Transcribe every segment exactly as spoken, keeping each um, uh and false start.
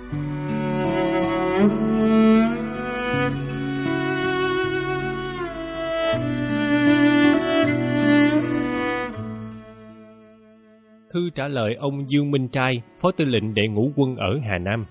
Thư trả lời ông Dương Minh Trai, Phó Tư lệnh Đệ Ngũ Quân ở Hà Nam.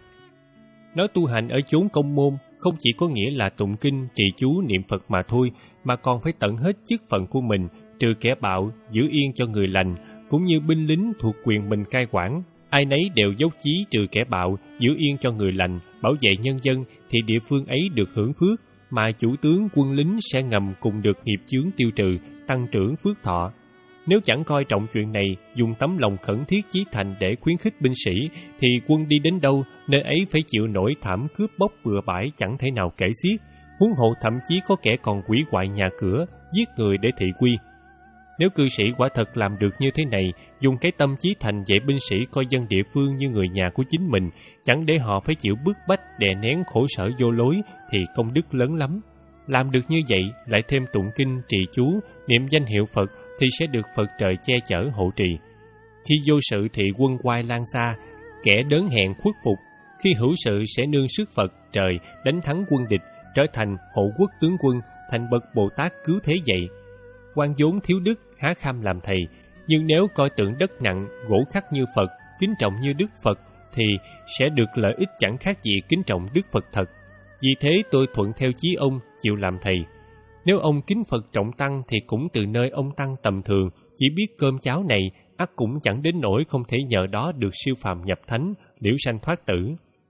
Nói tu hành ở chốn công môn không chỉ có nghĩa là tụng kinh, trì chú, niệm Phật mà thôi, mà còn phải tận hết chức phận của mình, trừ kẻ bạo, giữ yên cho người lành, cũng như binh lính thuộc quyền mình cai quản. Ai nấy đều dốc chí trừ kẻ bạo, giữ yên cho người lành, bảo vệ nhân dân, thì địa phương ấy được hưởng phước, mà chủ tướng quân lính sẽ ngầm cùng được nghiệp chướng tiêu trừ, tăng trưởng phước thọ. Nếu chẳng coi trọng chuyện này, dùng tấm lòng khẩn thiết chí thành để khuyến khích binh sĩ, thì quân đi đến đâu, nơi ấy phải chịu nổi thảm cướp bóc bừa bãi chẳng thể nào kể xiết. Huống hộ thậm chí có kẻ còn hủy hoại nhà cửa, giết người để thị quy. Nếu cư sĩ quả thật làm được như thế này, dùng cái tâm chí thành dạy binh sĩ coi dân địa phương như người nhà của chính mình, chẳng để họ phải chịu bức bách đè nén khổ sở vô lối, thì công đức lớn lắm. Làm được như vậy, lại thêm tụng kinh, trì chú, niệm danh hiệu Phật, thì sẽ được Phật trời che chở hộ trì. Khi vô sự thì quân oai lan xa, kẻ đớn hẹn khuất phục. Khi hữu sự sẽ nương sức Phật trời đánh thắng quân địch, trở thành hộ quốc tướng quân, thành bậc Bồ Tát cứu thế vậy. Quan vốn thiếu đức há kham làm thầy, nhưng nếu coi tượng đất nặng, gỗ khắc như Phật, kính trọng như Đức Phật, thì sẽ được lợi ích chẳng khác gì kính trọng Đức Phật thật. Vì thế tôi thuận theo chí ông, chịu làm thầy. Nếu ông kính Phật trọng tăng thì cũng từ nơi ông tăng tầm thường, chỉ biết cơm cháo này, ắt cũng chẳng đến nỗi không thể nhờ đó được siêu phàm nhập thánh, liễu sanh thoát tử.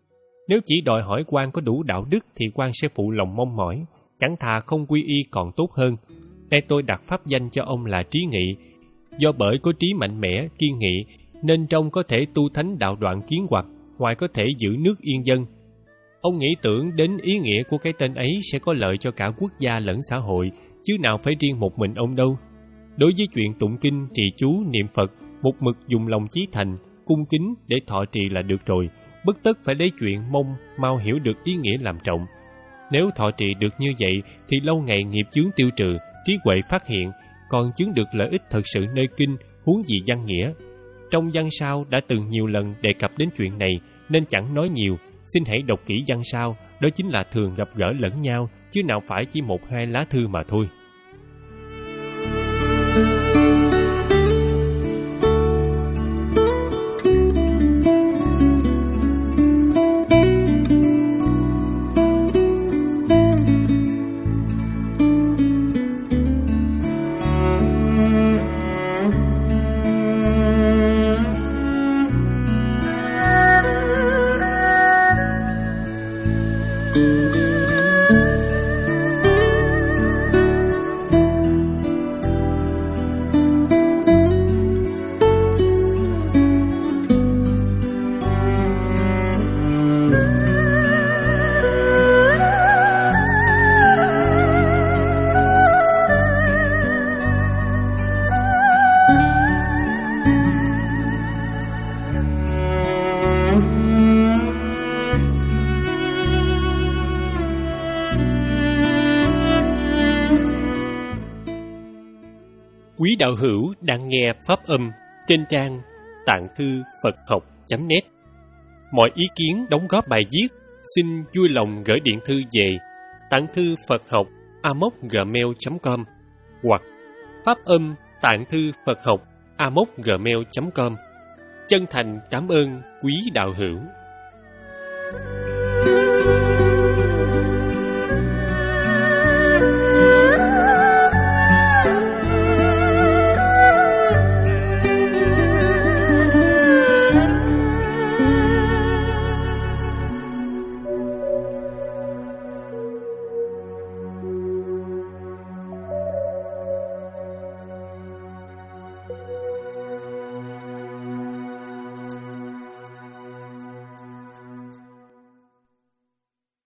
Nếu chỉ đòi hỏi quan có đủ đạo đức thì quan sẽ phụ lòng mong mỏi, chẳng thà không quy y còn tốt hơn. Nay tôi đặt pháp danh cho ông là Trí Nghị, do bởi có trí mạnh mẽ, kiên nghị, nên trong có thể tu thánh đạo đoạn kiến hoặc, ngoài có thể giữ nước yên dân. Ông nghĩ tưởng đến ý nghĩa của cái tên ấy sẽ có lợi cho cả quốc gia lẫn xã hội, chứ nào phải riêng một mình ông đâu. Đối với chuyện tụng kinh, trì chú, niệm Phật, một mực dùng lòng chí thành, cung kính để thọ trì là được rồi, bất tất phải lấy chuyện mong mau hiểu được ý nghĩa làm trọng. Nếu thọ trì được như vậy thì lâu ngày nghiệp chướng tiêu trừ, trí huệ phát hiện, còn chứng được lợi ích thật sự nơi kinh, huống gì văn nghĩa. Trong văn sao đã từng nhiều lần đề cập đến chuyện này, nên chẳng nói nhiều. Xin hãy đọc kỹ văn sao, đó chính là thường gặp gỡ lẫn nhau, chứ nào phải chỉ một hai lá thư mà thôi. Quý đạo hữu đang nghe pháp âm trên trang tạng thư Phật học chấm net. Mọi ý kiến đóng góp bài viết xin vui lòng gửi điện thư về tạng thư Phật học a m o c gmail chấm com hoặc pháp âm tạng thư Phật học a m o c gmail chấm com. Chân thành cảm ơn quý đạo hữu.